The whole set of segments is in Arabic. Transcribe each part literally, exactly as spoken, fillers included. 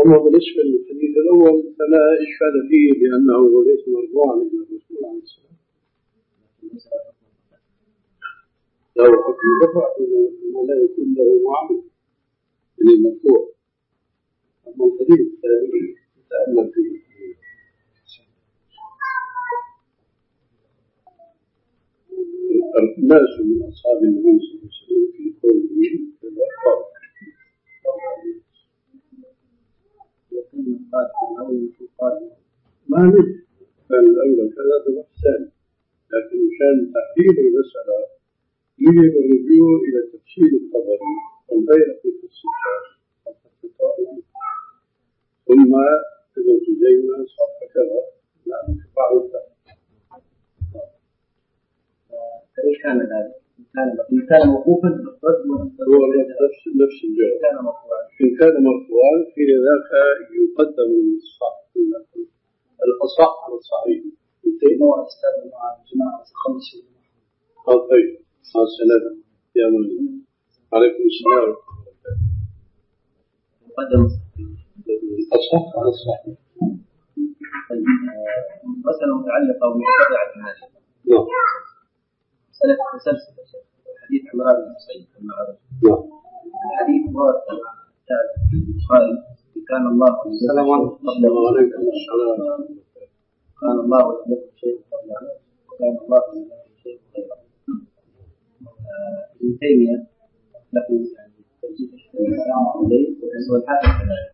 أما بالنسبة للحديث الأول فلا إشكال فيه لأنه ليس مرفوعا إلى الرسول عليه السلام. لو حكم رفع إنه لا يكون له معامل من المرفوع. أما الحديث الثاني تأمل فيه. الناس من أصحاب النبي صلى الله عليه وسلم في قوله كذا قال ما مثل كان الأول كذا تبحثان، لكن مشان تحديد المسألة يجب الرجوع إلى تفسير الطبري والبيهقي في الستار ثم ابن خزيمة صح كذا لا بعض الثاني. كيف كان ذلك؟ إن كان موقوفا هو نفس نفس الجواب. إن كان مرفوعا في ذاك يقدم الصح الأصح على الصحيح. نوع استاذ مع الجماعة خمس شيء. آه طيب. السلام يا من عليكم السلام. يقدم الأصح على الصحيح. مسألة متعلقة ومتبعة بهذه. نعم. مسألة تسلسل حديث عمران بن حسين المعروف. نعم. الحديث هو البخاري كان الله السلام عليكم السلام. كان الله ولم يكن شيء قبله وكان الله ولم يكن شيء غيره. ابن تيمية له يعني ترجيح الليل والحاكم كذلك.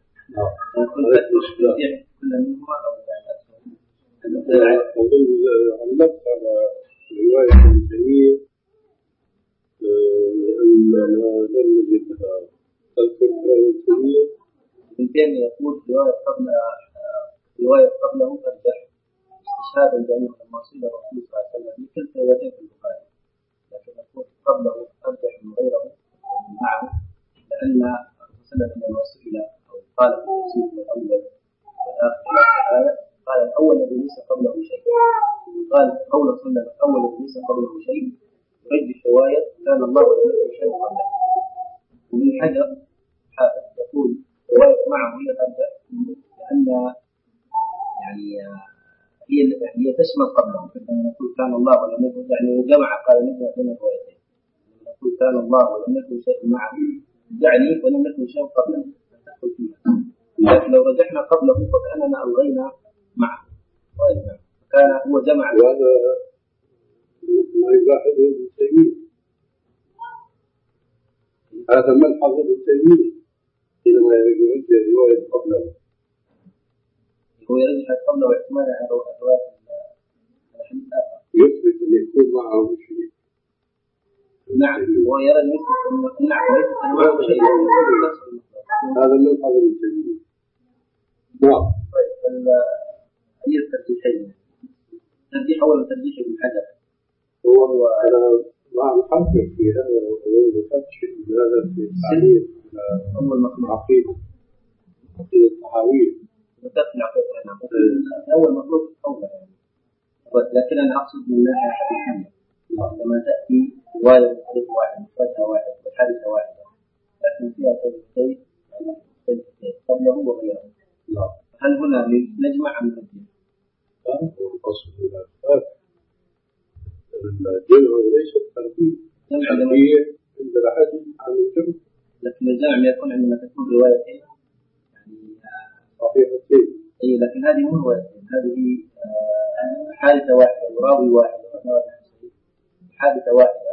كل منهما أو علقت على رواية ابن تيمية لأن لم نجد لها تذكر ابن تيمية. ابن تيمية يقول رواية قبل رواية قبله أرجح استشهادا بأنه لما صلى الرسول صلى الله عليه وسلم مثل روايتين في البخاري، لكن يقول قبله أرجح من غيره معه لأن الرسول صلى الله عليه وسلم لما سئل أو قال في التفسير الأول والآخر الآية قال الأول الذي ليس قبله شيء، قال قول صلى الله عليه وسلم الأول الذي ليس قبله شيء يرجح رواية كان الله ولم يكن شيء قبله. ومن حجر يقول رواية معه هي الأرجح لأن يعني هي هي تشمل قبله. لما نقول كان الله ولم يكن يعني جمع قال نجمع بين الروايتين. لما نقول كان الله ولم يكن شيء معه يعني ولم يكن شيء قبله تدخل فيها. لكن لو رجحنا قبله فكأننا ألغينا معه كان هو جمع. وهذا ما يلاحظه ابن تيمية. هذا ملحظ ابن تيمية حينما يرجع رواية قبله. هو يرجح قبله واحتمال على رواية الحديث الآخر. يثبت أن يكون معه شيء. نعم هو يرى أن يثبت أن نعم ليس معه شيء. هذا ملحظ ابن تيمية. نعم. طيب أي الترجيحين؟ ترجيح أول ترجيح ابن حجر. هو أنا مع الحق في هذا الأول فتش هذا في التعليق على أول مطلوب عقيدة عقيدة التحاويل. متفق عقيدة أول مطلوب أول لكن أنا أقصد من ناحية حديثية. لما تأتي رواية بطريق واحد مفردها واحد والحادثة واحدة لكن فيها تجديد تجديد قبله وغيره. هل هنا نجمع أم نجمع؟ الأصل إلى الفات الجمع وليس الترتيب. الترتيب عند الأحد عن الجمع. لكن الجمع يكون عندما تكون روايتين يعني صحيحتين. أي لكن هذه مو روايتين هذه حادثة واحدة وراوي واحد حادثة واحدة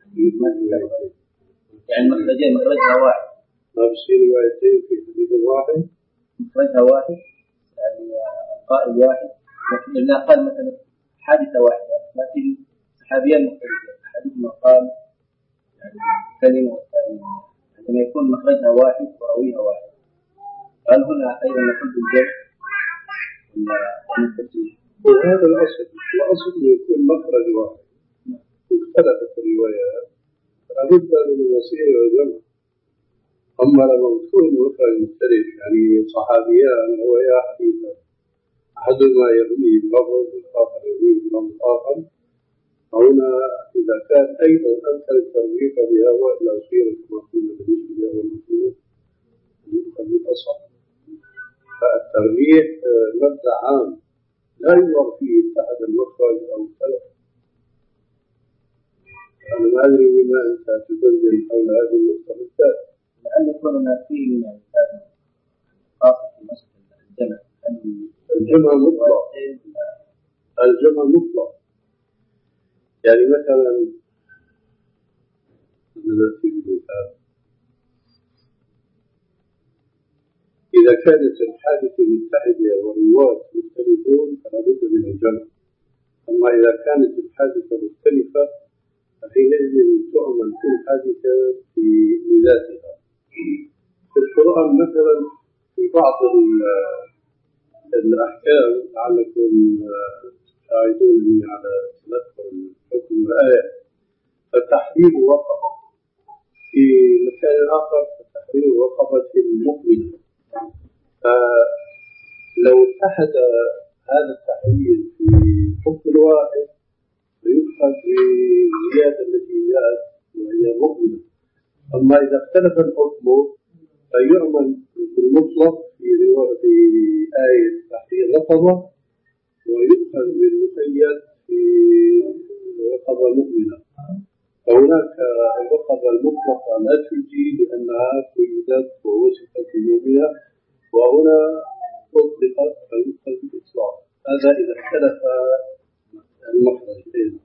يعني مخرجين مخرجها واحد. ما بصير روايتين في حديث واحد. مخرجها واحد يعني قائل واحد لكن إذا قال مثلا حادثة واحدة لكن صحابيان مختلفين أحدهما قال يعني كلمة والثاني عندما يكون مخرجها واحد وراويها واحد. هل هنا أيضا نقول بالجمع ولا الترجيح؟ وهذا الأصل الأصل يكون مخرج واحد اختلفت الروايات فلا بد من الوسيلة والجمع. أما لما تكون مخرج مختلف يعني صحابيان روايا حديثا أحدهما يروي بلفظ والآخر يروي بلفظ آخر هنا إذا كان أيضا أمثل الترجيح بها وإلى صيغة كما قلنا بالنسبة لأول المطلوب يؤخذ بالأصح. الترجيح مبدأ عام لا ينظر فيه اتحد المخرج أو كذا. أنا ما أدري بما أنت تدلل حول هذه المستمدات. لأن يكون فيه من الإنسان خاصة في مسألة الجمع. الجمع مطلق. الجمع مطلق. يعني مثلا نأتي بمثال. إذا كانت الحادثة متحدة والرواة مختلفون فلا بد من الجمع. أما إذا كانت الحادثة مختلفة فحينئذ تعمل كل حادثة بذاتها. في القرآن مثلا في بعض الأحكام لعلكم تساعدونني على تذكر الحكم والآية، فتحرير رقبة، في مكان آخر فتحرير رقبة المؤمنة. فلو اتحد هذا التحرير في حكم واحد فيؤخذ بالزيادة التي جاءت وهي مؤمنة. أما إذا اختلف الحكم فيعمل بالمطلق في رواية في آية تحرير رقبة ويؤخذ بالمقيد في رقبة مؤمنة. فهناك الرقبة المطلقة لا تجي لأنها قيدت ووصفت بمؤمنة، وهنا أطلقت فيؤخذ بالإطلاق. هذا إذا اختلف المخرجين.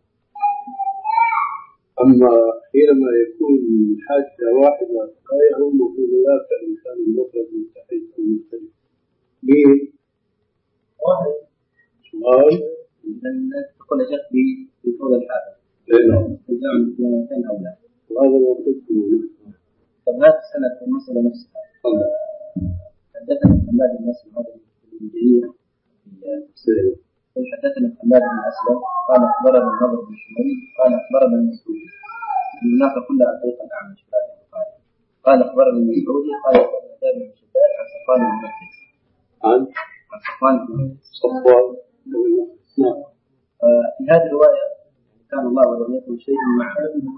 أما حينما يكون حاجة واحدة لا يهم في ذلك إن كان المخرج متحد أو مختلف. ليه؟ واحد سؤال لأن تكون شك بطول الحادث. نعم. الجمع بين أو لا. وهذا ما قلته. طب هذه السنة في المسألة نفسها. حدثنا محمد بن مسلم هذا الجرير في قل حدثنا محمد بن أسلم قال أخبرنا النضر بن شميل قال أخبرنا المسعودي الناقة كلها طريق الأعمش قال أخبرنا المسعودي قال أخبرنا جابر بن شداد عن صفوان بن مخلص عن عن صفوان بن صفوان بن نعم. في هذه الرواية كان الله ولم يكن شيء معه.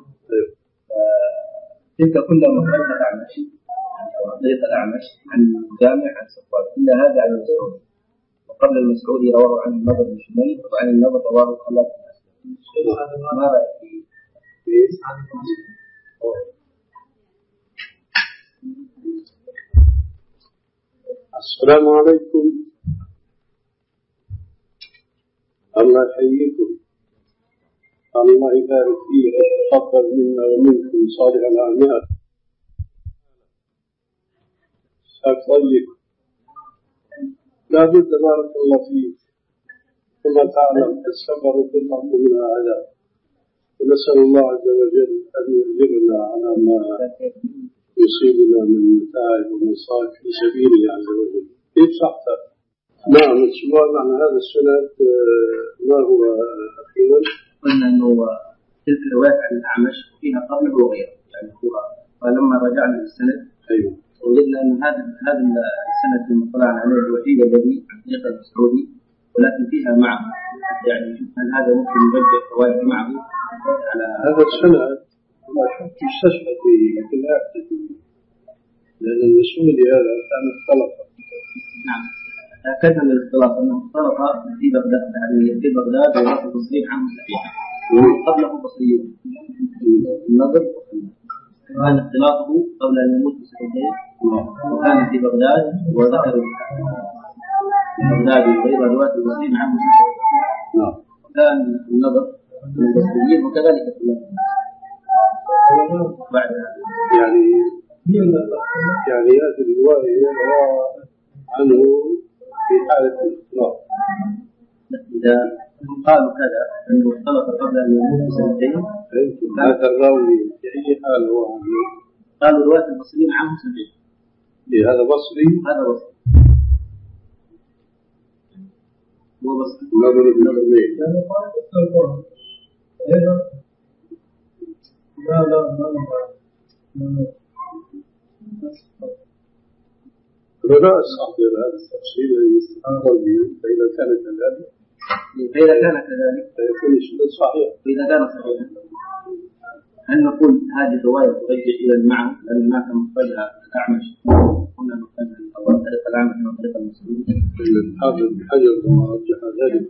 تلك كلها مخرجة الأعمش أو طريق الأعمش عن جامع عن صفوان إلا هذا عن المسعودي. وقبل المسعودي رواه عن النضر بن شميل وعن النضر رواه خلاد بن أسلم. ما رأيك فيه؟ السلام عليكم. الله يحييكم. الله يبارك فيك. تقبل منا ومنكم صالح الأعمال. شاك طيب. لا بد بارك الله فيك. كما تعلم السفر قطعة من العذاب، ونسأل الله عز وجل أن يجرنا على ما يصيبنا من متاعب ومصائب في سبيله عز وجل. كيف صحت؟ نعم. السؤال عن هذا السند ما هو أخيرا؟ قلنا أنه تلك الروايات عن الأعمش فيها قبله وغيره، يعني هو فلما رجعنا للسند أيوه وجدنا أن هذا هذا السند الذي طلعنا عليه الوحيد الذي عن طريق المسعودي، ولكن فيها معه يعني هل هذا ممكن يرجع فوائد معه على هذا السند؟ لا شك يستشهد في الآية، لأن المسعودي هذا كان اختلط. نعم. كيف الاختلاط؟ أنه اختلط في بغداد، يعني في بغداد وراء تصريح عنه صحيح قبله بصريون النظر، كان اختلاطه قبل أن يموت بسنتين، وكان في بغداد وذكر بغداد وغير رواية البصريين عنه صحيح. وكان النظر من البصريين وكذلك في بعد يعني يعني هذه الرواية عنه في حالة الاختلاط. إذا قالوا كذا أنه اختلط قبل أن يموت بسنتين، هذا الراوي في أي حال هو عنه؟ قالوا رواية المصريين عنه سنتين. هذا بصري؟ هذا بصري. هو بصري. نظر بنظر ليه؟ لا لا لا لا أستحضر هذا التفصيل الذي يستحضر به، فإذا كان كذلك فإذا كان كذلك فيكون الشيء صحيح. وإذا كان صحيحا هل نقول هذه الرواية ترجع إلى المعنى لأن هناك مخرجها الأعمش هنا مخرجها أو طريق الأعمش أو طريق المسلمين؟ الحافظ بن حجر لما رجح ذلك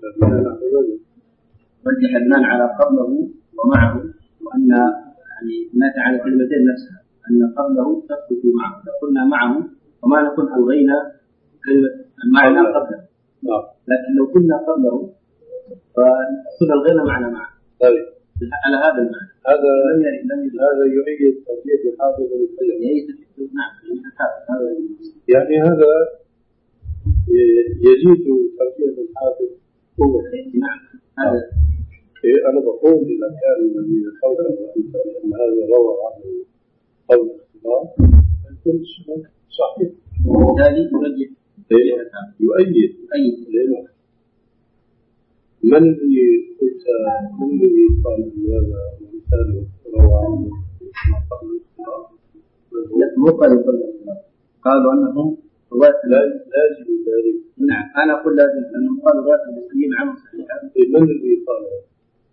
رجح المعنى على قبله ومعه، وأن يعني هناك على كلمتين نفسها أن قبله تثبت معه، لو قلنا معه وما نكون ألغينا كلمة المعنى قبله، لكن لو كنا قبله فكنا ألغينا معنى معه. طيب على هذا المعنى هذا هذا يؤيد ترجيح الحافظ بن حجر. نعم يعني هذا يزيد ترجيح الحافظ قوة. نعم هذا أنا بقول إذا كان الذي ذكرته أنت أن هذا روى عنه قول اختلاف يكون صحيح. وبالتالي يرجح يؤيد يؤيد من الذي قلت من الذي قال هذا مثاله روى عنه قبل الاختلاف؟ مو قالوا قبل الاختلاف، قالوا أنهم لازم ذلك. نعم أنا أقول لازم أنهم قالوا رواية المسلمين عنهم صحيحة. من الذي قال هذا؟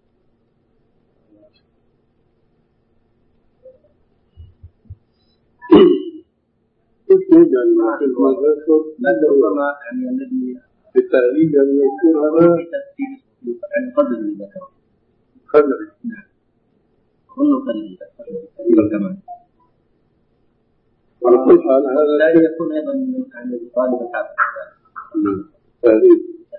قلت يعني ما ذكر لكن ربما يعني الذي بالتأليل يعني يكون هذا يعني قدر اللي ذكره قدر. نعم أظن قدر اللي ذكره كمان. على كل حال هذا لا يكون أيضا عن طالب الحافظ تأليل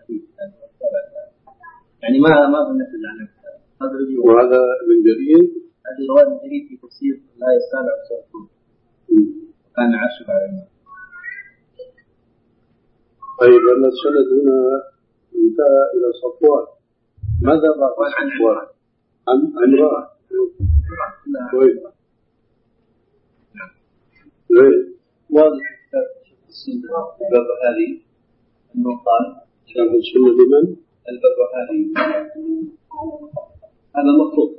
يعني ما ما بنفذ عنه قدر. وهذا من جرير هذه رواية من جرير في تفسير لا يستالع سوء كان عشر على الماء. طيب أن السند هنا انتهى إلى صفوان. ماذا بقى عن صفوان؟ عن عمران. كويس. ليه؟ واضح في كتاب السنة البربهاري أنه قال كتاب السنة لمن؟ البربهاري هذا مخطوط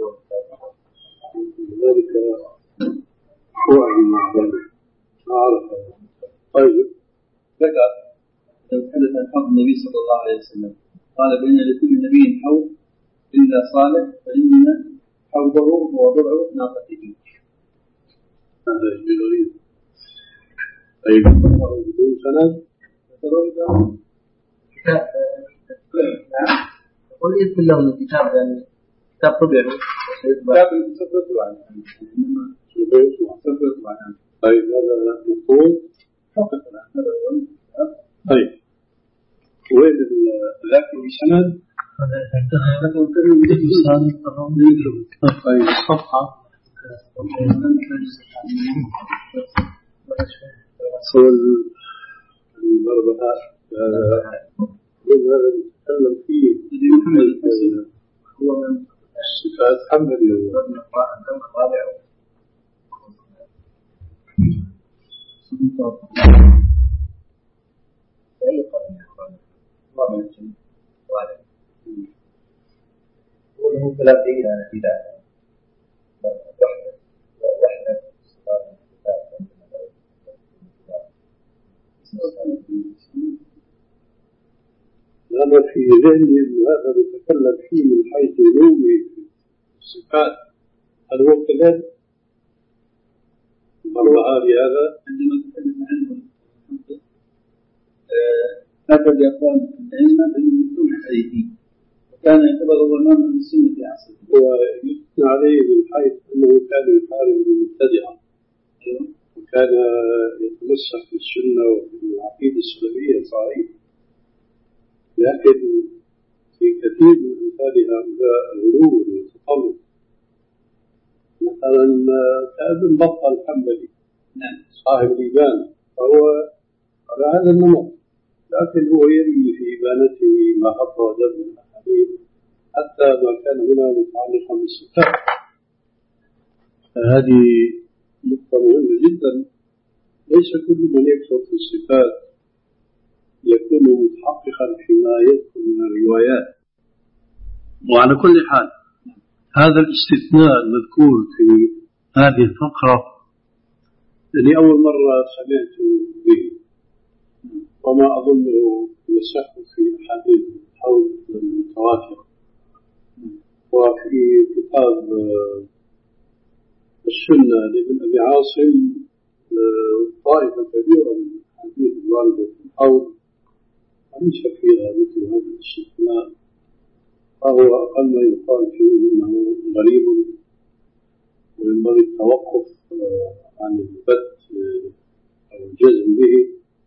ذلك هو عن ذلك أعرف. طيب ذكر تحدث عن حوض النبي صلى الله عليه وسلم قال بأن لكل نبي حوض إلا صالح فإن حوضه هو ضرع ناقته. هذا جميل. طيب بدون سند كتاب يقول يذكر له من كتاب يعني كتاب طبيعي كتاب سفرت عنه سفرت عنه. طيب هذا مفهوم فقط. طيب وين ذاك بسند؟ طيب الصفحة صول البربهاء هذا هذا نتكلم فيه محمد هو من الصفات محمد يوم أي قرن الله من الجنة وعلى وله ثلاثين على كتاب وحدة وحدة هذا في ذهني أن هذا نتكلم فيه من حيث نومي الصفات. هل هو كذلك؟ مرة بهذا عندما تكلم عنه هكذا يقول العلم بالمثل حديثي وكان يعتبر هو إمام من السنة في عصره ويثنى عليه من حيث أنه كان يحارب المبتدعة وكان يتمسك بالسنة وبالعقيدة السلفية صحيح، لكن في كثير من أمثال هؤلاء الغلو والتطرف مثلا كابن بطة الحنبلي صاحب الإبان فهو على هذا النمط، لكن هو يروي في إبانته ما حط وجب من الحديث حتى ما كان هنا متعلقا بالصفات. فهذه نقطة مهمة جدا. ليس كل من يكثر في الصفات يكون متحققا فيما يذكر من الروايات. وعلى كل حال هذا الاستثناء المذكور في هذه الفقرة لأني أول مرة سمعت به وما أظنه يصح في أحاديث حول المتواتر. وفي كتاب السنة لابن أبي عاصم طائفة كبيرة من الحديث الواردة في الحوض ليس فيها مثل هذا الاستثناء، فهو أقل ما يقال فيه إنه غريب وينبغي التوقف عن البت أو الجزم به،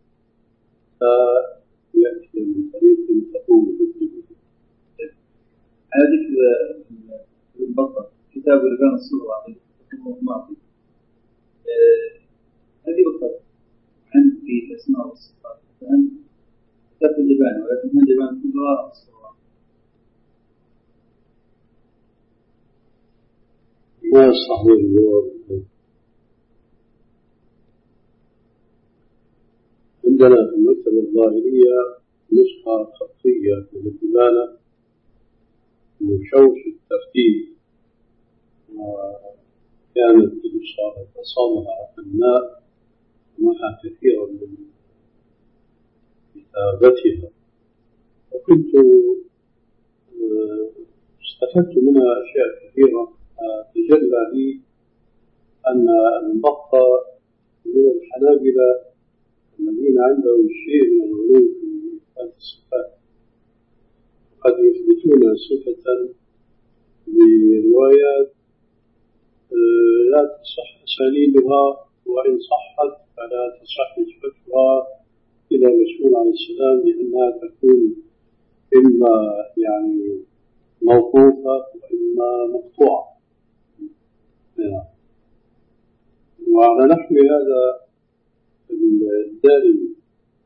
فيأتي من طريق تقوم بالجزم. هذه البطة كتاب الرجال الصغرى الماضي هذه أخرى عن في الأسماء والصفات فأنت كتاب اللبان، ولكن اللبان كلها الصغرى ما صحيح الجواب. عندنا في المكتبة الظاهرية نسخة خطية من الدبانة مشوش الترتيب، وكانت النسخة تصامها الماء معها كثيرا من كتابتها، وكنت استفدت منها أشياء كثيرة. تجلى لي أن المبقى من الحنابلة الذين عندهم شيء من الغلو في إثبات الصفات، قد يثبتون صفة بروايات لا تصح أسانيدها، وإن صحت فلا تصح نسبتها إلى الرسول عليه السلام، لأنها تكون إما يعني موقوفة وإما مقطوعة. وعلى نحو هذا الدارمي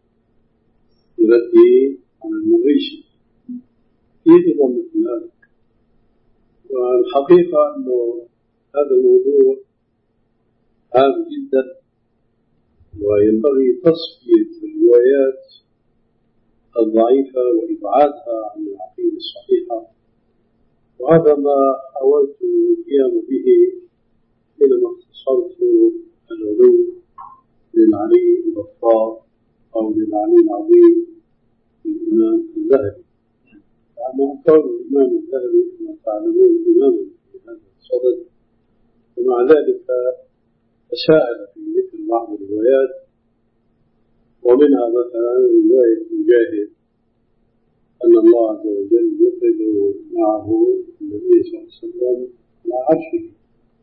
يردي على المريشي في نظام مثل هذا. والحقيقة أنه هذا الموضوع هام جدا، وينبغي تصفية الروايات الضعيفة وإبعادها عن العقيدة الصحيحة، وهذا ما حاولت القيام به حينما اختصرت العلو للعلي الغفار أو للعلي العظيم للإمام الذهبي. أما كون الإمام الذهبي كما تعلمون إماما في هذا الصدد، ومع ذلك تساءل في مثل بعض الروايات، ومنها مثلا رواية مجاهد أن الله عز وجل يقعد معه النبي صلى الله عليه وسلم على عرشه،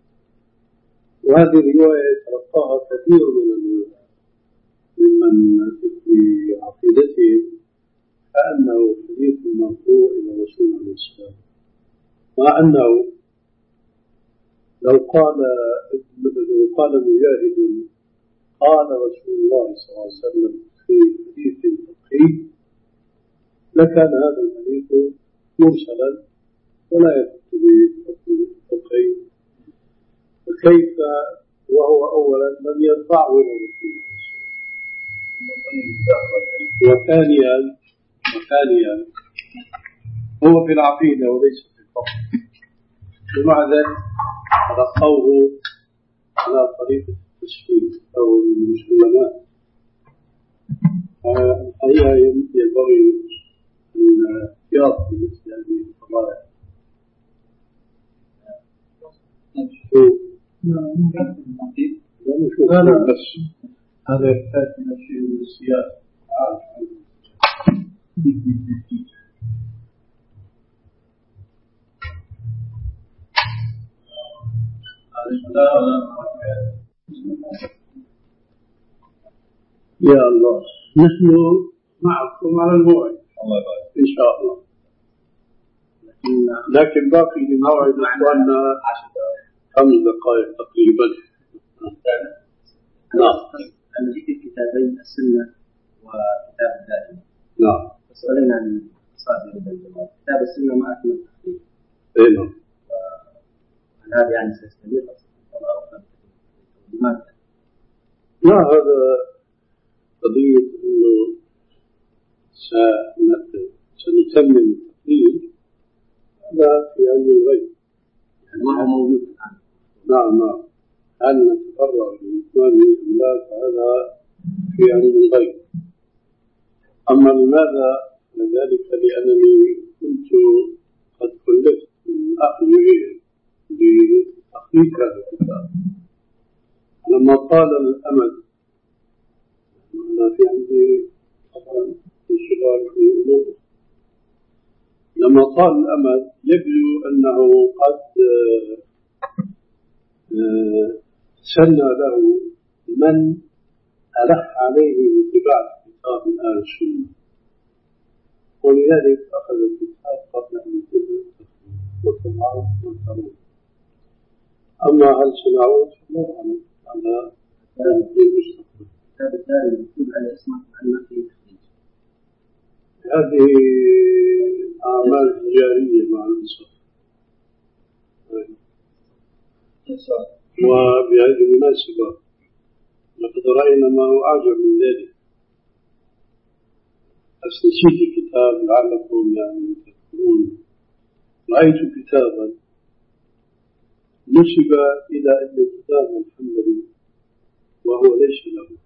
وهذه الرواية تلقاها كثير من ممن في عقيدتهم كأنه حديث مرفوع إلى الرسول عليه السلام، مع أنه لو قال لو قال مجاهد قال رسول الله صلى الله عليه وسلم في حديث فقهي لكان هذا الحديث مرسلا ولا يثبت به فقهي، فكيف وهو أولا لم يرفعه إلى رسول الله وثانيا وثانيا هو في العقيدة وليس في الفقه، ومع ذلك تلقوه على طريقة التشكيل أو المسلمات. الحقيقة ينبغي الاحتياط في مثل هذه القضايا. لا لا بس هذا يحتاج إلى شيء من السياسة. يا الله نحن معكم على الموعد إن شاء الله، لكن باقي لموعد إخواننا خمس دقائق تقريبا. نعم. أنا جئت كتابين السنة وكتاب الدائم. نعم. سؤالين عن صاحب الجماعة. كتاب السنة ما أكمل التحقيق. إيه نعم. هذا يعني سيستمر أصلا لماذا؟ لا هذا قضية إنه سنتمم التحقيق هذا في علم الغيب. يعني ما هو موجود الآن. نعم نعم. هل نتفرغ لإتمامه أم لا فهذا في علم الغيب. أما لماذا لذلك؟ لأنني كنت قد كلفت من أخذه تخريج هذا الكتاب. لما طال الأمد، أنا في عندي طبعا انشغال في أمور، لما طال الأمد يبدو أنه قد سنى له من ألح عليه بطباعة كتاب الآن السنة، ولذلك أخذ الكتاب قبل أن يتم وطبعا وطبعا. أما هل سنعود فلا أعلم، هذا في المستقبل. هذا الدار المكتوب على اسمه أن في تخريج. هذه أعمال تجارية مع الإنصاف. وبهذه المناسبة لقد رأينا ما هو أعجب من ذلك. أستنسيت الكتاب لعلكم يعني تذكرون. رأيت كتابا نسب إلى ابن قدامة الحنبلي وهو ليس له،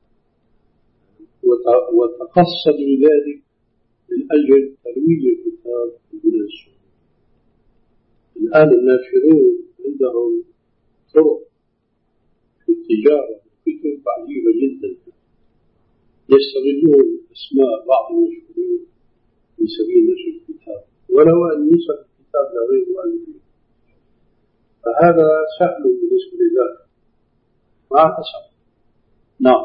وتقصدوا ذلك من أجل ترويج الكتاب من السنة. الآن الناشرون عندهم طرق في التجارة كتب عجيبة جدا، يستغلون أسماء بعض المشهورين في سبيل نشر الكتاب ولو أن ينسب الكتاب لغير مؤلفين، فهذا سهل بالنسبة لذلك مع حسب. نعم.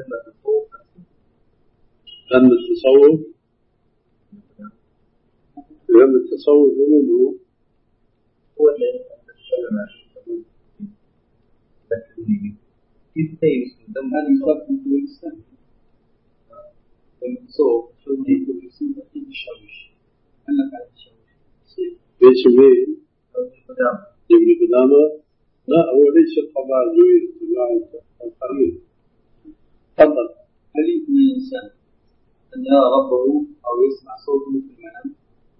لأن التصوف لأن التصوف منه هو الذي تكلم عنه. كيف يستخدم هذا الفرق في الإسلام؟ التصوف شو يكون الإسلام في الشوش؟ أنك على الشوش. ليس مين؟ ابن قدامة؟ لا، هو ليس الطبع الجوير، الطبع القريب. تفضل. هل يمكن للإنسان أن يرى ربه أو يسمع صوته في المنام؟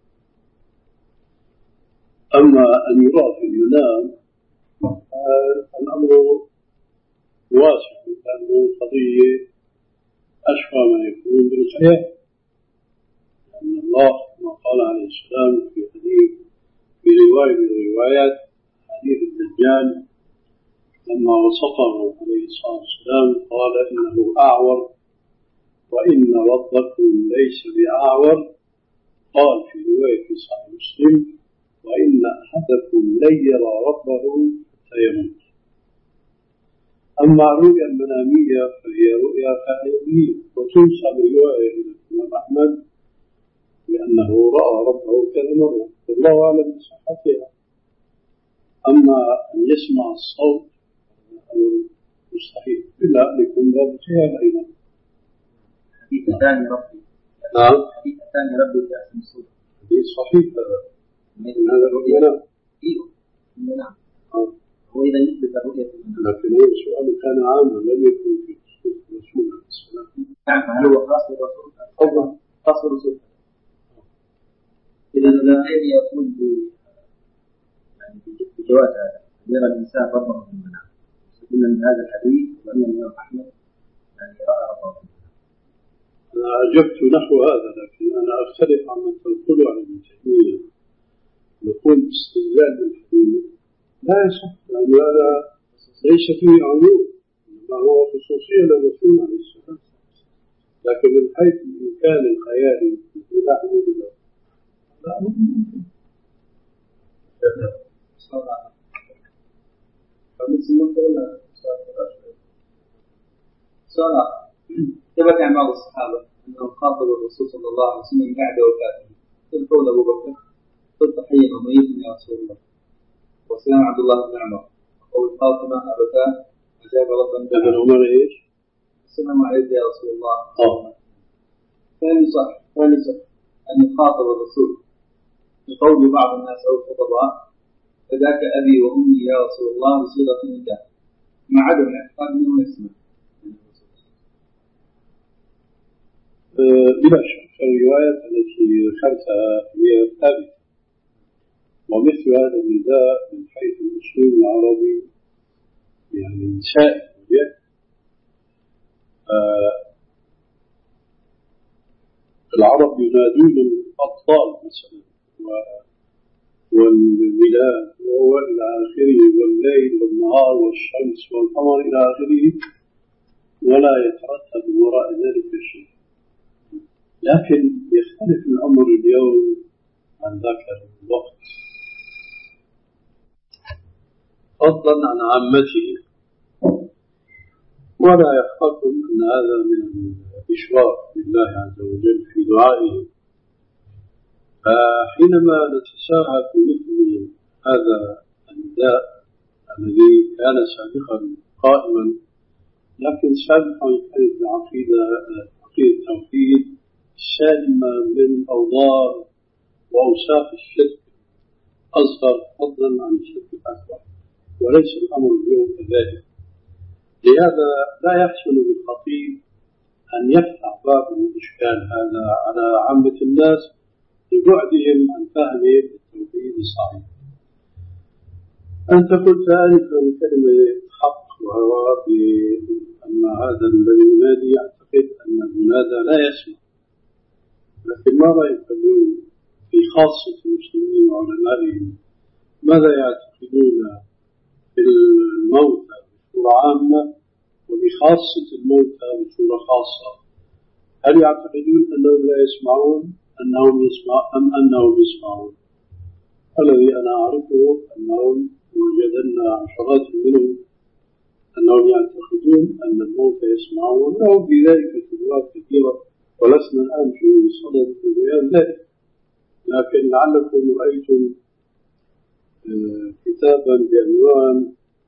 أما أن يرى في المنام الأمر واسع، لأنه قضية أشبه ما يكون بالخيال، لأن الله كما قال عليه السلام في حديث في رواية من الروايات حديث الدجال لما وصفه عليه الصلاة والسلام قال إنه أعور وإن ربكم ليس بأعور، قال في رواية صحيح مسلم وإن أحدكم لن يرى ربه حتى يموت. أما الرؤيا المنامية فهي رؤيا خيالية وتنسب رواية إلى الإمام أحمد لأنه رأى ربه كذا مرة، والله أعلم بصحتها. أما أن يسمع الصوت مستحيل إلا أن يكون باب خيال أيضا. حديث ثاني ربي. نعم. حديث ثاني ربي في أحسن الصوت. حديث صحيح هذا. هذا الرؤيا نعم. إيوه. نعم. هو إذا يثبت الرؤية في المنام. لكن هو السؤال كان عاما لم يكن في خصوص الرسول عليه السلام. نعم. هل هو خاص بالرسول؟ أو خاص بالرسول؟ إذا الذين يقول ب يعني بجواز هذا يرى الإنسان ربه في المنام. قلنا من هذا الحديث وأن الإمام أحمد يعني رأى ربه. أنا أجبت نحو هذا، لكن أنا أختلف عن من تنقل عن ابن تيمية نقول باستدلال بالحديث لا يصح، لأن هذا ليس فيه عموم، إنما هو خصوصية للرسول عليه السلام، لكن من حيث الإمكان الخيالي لا حدود له. لا ممكن. صراحة ثبت عن بعض الصحابة أنهم خاطبوا الرسول صلى الله عليه وسلم بعد وفاته، قل قول أبو بكر قل حيا وميت يا رسول الله، وسلام عبد الله بن عمر، وقول فاطمة أبتاه أجاب ربا ابن عمر إيش؟ السلام عليك يا رسول الله. آه. ثاني صح ثاني صح أن يخاطب الرسول بقول بعض الناس أو الخطباء فذاك أبي وأمي يا رسول الله بصيغة النداء مع عدم اعتقاد أنه يسمع. بلا شك الروايات التي ذكرتها هي ثابتة، ومثل هذا النداء من حيث الأسلوب العربي يعني سائد. آه العرب ينادون الأطفال مثلا والبلاد وهو إلى آخره، والليل والنهار والشمس والقمر إلى آخره، ولا يترتب وراء ذلك شيء. لكن يختلف الأمر اليوم عن ذاك الوقت، فضلا عن عامته. ولا يخفاكم أن هذا من الإشراك بالله عز وجل في دعائه. فحينما نتساهل في مثل هذا النداء الذي كان سابقا قائما، لكن سابقا كانت العقيدة عقيدة التوحيد سالمة من أوضاع وأوصاف الشرك أصغر فضلا عن الشرك الأكبر، وليس الأمر اليوم كذلك. لهذا لا يحسن بالخطيب أن يفتح باب الإشكال هذا على عامة الناس لبعدهم عن فهم التوحيد الصحيح. أنت قلت آنفا كلمة حق، وهو بأن هذا الذي ينادي يعتقد أن المنادى لا يسمع. لكن ما رأيك اليوم في خاصة المسلمين وعلمائهم ماذا يعتقدون في الموتى بصورة عامة وبخاصة الموتى بصورة خاصة؟ هل يعتقدون أنهم لا يسمعون أنهم يسمع أم أنهم يسمعون؟ الذي أنا أعرفه أنهم وجدنا عشرات منهم أنهم يعتقدون أن الموتى يسمعون، ولهم في ذلك خبرات كثيرة ولسنا الآن في صدد بيان ذلك. لكن لعلكم رأيتم كتابا بعنوان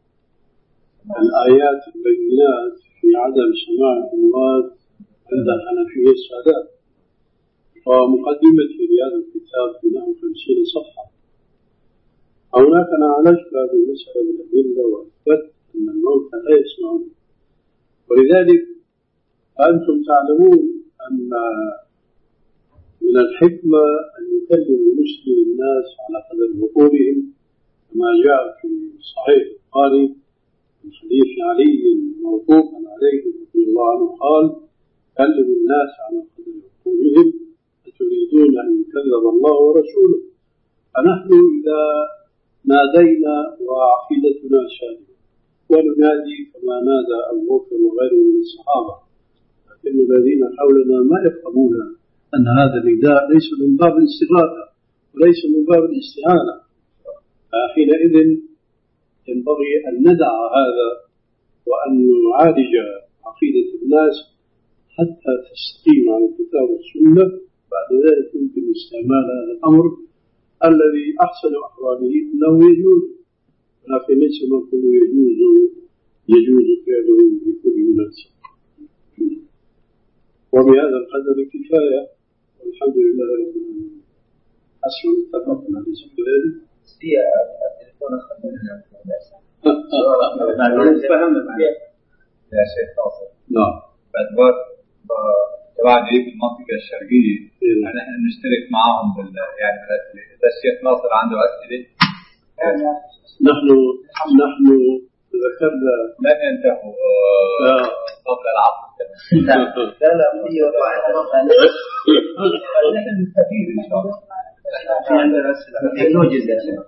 الآيات البينات في عدم سماع الأموات عند الحنفية السادات، ومقدمتي لهذا الكتاب في نحو خمسين صفحة. هناك أنا عالجت هذه المسألة بالأدلة وأثبت أن الموتى لا يسمعون. ولذلك أنتم تعلمون أن من الحكمة أن يكلم المسلم الناس على قدر عقولهم، كما جاء في صحيح البخاري من حديث علي موقوفا عليه رضي الله عنه قال: كلموا الناس على قدر عقولهم أتريدون أن يكذب الله ورسوله. فنحن إذا نادينا وعقيدتنا شاهدة وننادي كما نادى أبو بكر وغيره من الصحابة، لكن الذين حولنا ما يفهمون أن هذا النداء ليس من باب الاستغاثة وليس من باب الاستعانة. فحينئذ ينبغي أن ندع هذا وأن نعالج عقيدة الناس حتى تستقيم على الكتاب والسنة. بعد ذلك يمكن استعمال هذا الأمر الذي أحسن أحواله أنه يجوز، لكن ليس ما كله يجوز يجوز فعله بكل مناسبة. وبهذا القدر كفاية، والحمد لله رب العالمين. حسن اتفقنا ليس كذلك؟ هي التليفون خلينا فهمنا يا شيخ ناصر. نعم. بعد وقت تبعنا في المنطقة الشرقية نحن نشترك معهم بال يعني بالأسئلة. إذا الشيخ ناصر عنده أسئلة نحن نحن ذكرنا لن ينتهوا قبل العصر. لا لا هي واحد نحن نستفيد إن شاء الله. عندنا أسئلة نوجد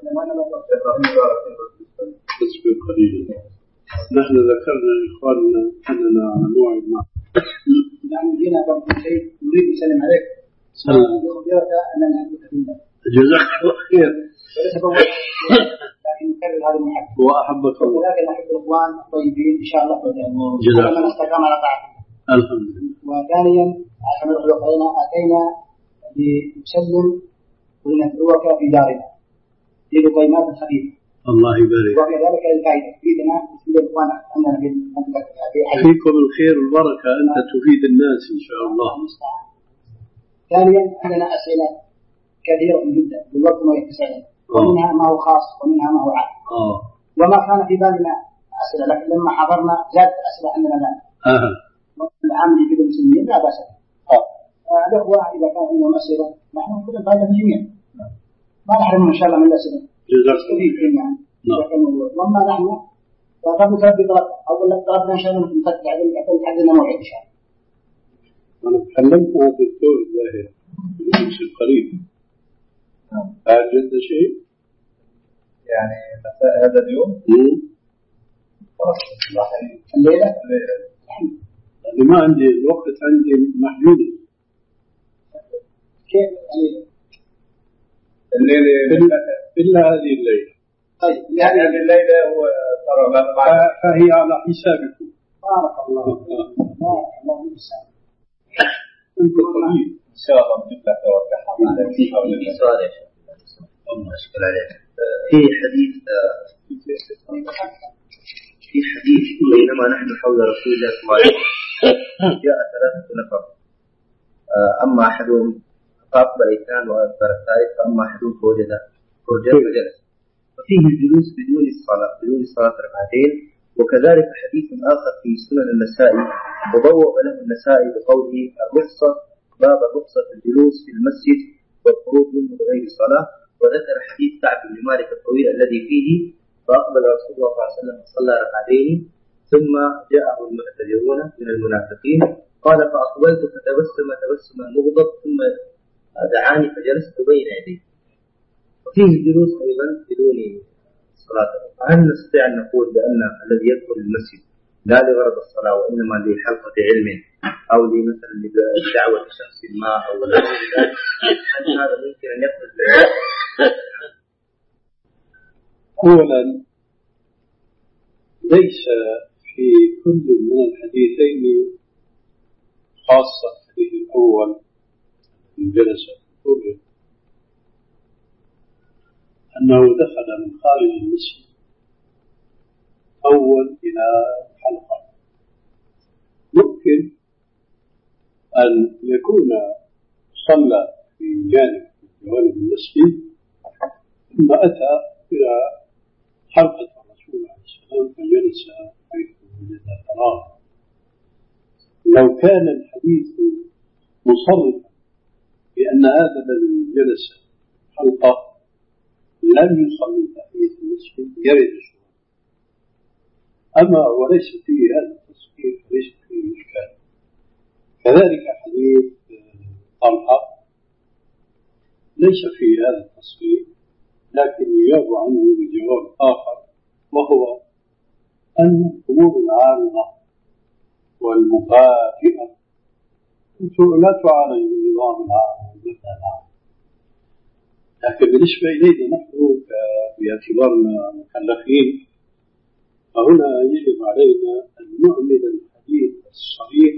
تصبر قليلا. نحن ذكرنا إخواننا أننا على موعد معه. نحن جينا قبل شيء نريد نسلم عليك. سلام. نخبرك أننا نحبك بالله. جزاك الله خير. وليس هو لكن نكرر هذا المحبة. وأحبك الله. ولكن نحب الإخوان الطيبين إن شاء الله. جزاك الله. ومن استقام على طاعته. الحمد لله. وثانيا عشان نخلق علينا أتينا لنسلم ولندعوك في دارنا للقيمات الخفيفة. الله يبارك. وكذلك الفائدة تفيدنا تفيد الإخوان أننا في المنطقة في فيكم الخير والبركة، أنت تفيد الناس إن شاء الله. ثانيا عندنا أسئلة كثيرة جدا بالوقت ما يتسعنا، ومنها ما هو خاص ومنها ما هو عام. آه. وما كان في بالنا أسئلة، لكن لما حضرنا زادت أسئلة عندنا الآن. آه. العام يفيد المسلمين لا بأس. آه. الأخوة إذا كان عندهم أسئلة نحن نقول الفائدة جميعا. ما نحرمهم إن شاء الله من الأسئلة. جزاك الله خير. يعني. وما نحن فقد نسبب طلب أول طلبنا إن شاء الله نفتح عندنا موعد إن شاء الله. أنا تكلمت مع الدكتور زاهر في القريب. هل جد شيء؟ يعني مساء هذا اليوم خلاص الليلة اللي ما عندي الوقت عندي محدود. كيف يعني الليلة إلا هذه الليلة. طيب يعني هذه الليلة هو ترى بعد فهي على حسابكم. بارك الله بارك الله بالسلام. أنت طبيب إن شاء الله بجيب لك توقعها. في في سؤال يا شيخ الله أشكر عليك. في حديث في حديث بينما نحن حول رسول الله صلى الله عليه وسلم جاء ثلاثة نفر أما أحدهم فأقبل اثنان وأدبر الثالث فأما أحدهم فوجد فرجة فجلس وفيه الجلوس بدون الصلاة بدون الصلاة ركعتين. وكذلك حديث آخر في سنن النسائي وبوأ له النسائي بقوله الرخصة باب الرخصة في الجلوس في المسجد والخروج منه بغير صلاة. وذكر حديث كعب بن مالك الطويل الذي فيه فأقبل رسول الله صلى الله عليه وسلم صلى ركعتين ثم جاءه المعتذرون من المنافقين قال فأقبلت فتبسم تبسما مغضب ثم دعاني فجلست بين يديه. وفيه الجلوس أيضا بدون صلاة. هل نستطيع أن نقول بأن الذي يدخل المسجد لا لغرض الصلاة وإنما لحلقة علم أو لمثلا لدعوة شخص ما أو لا هل هذا ممكن أن يدخل؟ أولا ليس في كل من الحديثين خاصة الحديث الأول من جلسة الكبرى أنه دخل من خارج المسجد أول إلى الحلقة. ممكن أن يكون صلى في جانب من جوانب المسجد ثم أتى إلى حلقة الرسول عليه السلام فجلس حيث وجد فراغ. لو كان الحديث مصرفا بأن هذا الذي جلس حلقة لم يصلي تحية المسجد يرد الشروط. أما وليس فيه هذا التصريف وليس فيه إشكال. كذلك حديث طلحة ليس فيه هذا التصريف لكن يجاب عنه بجواب آخر وهو أن الأمور العارضة والمفاجئة لا تعالج بالنظام العام والمبنى العام. لكن بالنسبة إلينا نحن باعتبارنا مكلفين فهنا يجب علينا أن نعمل الحديث الصريح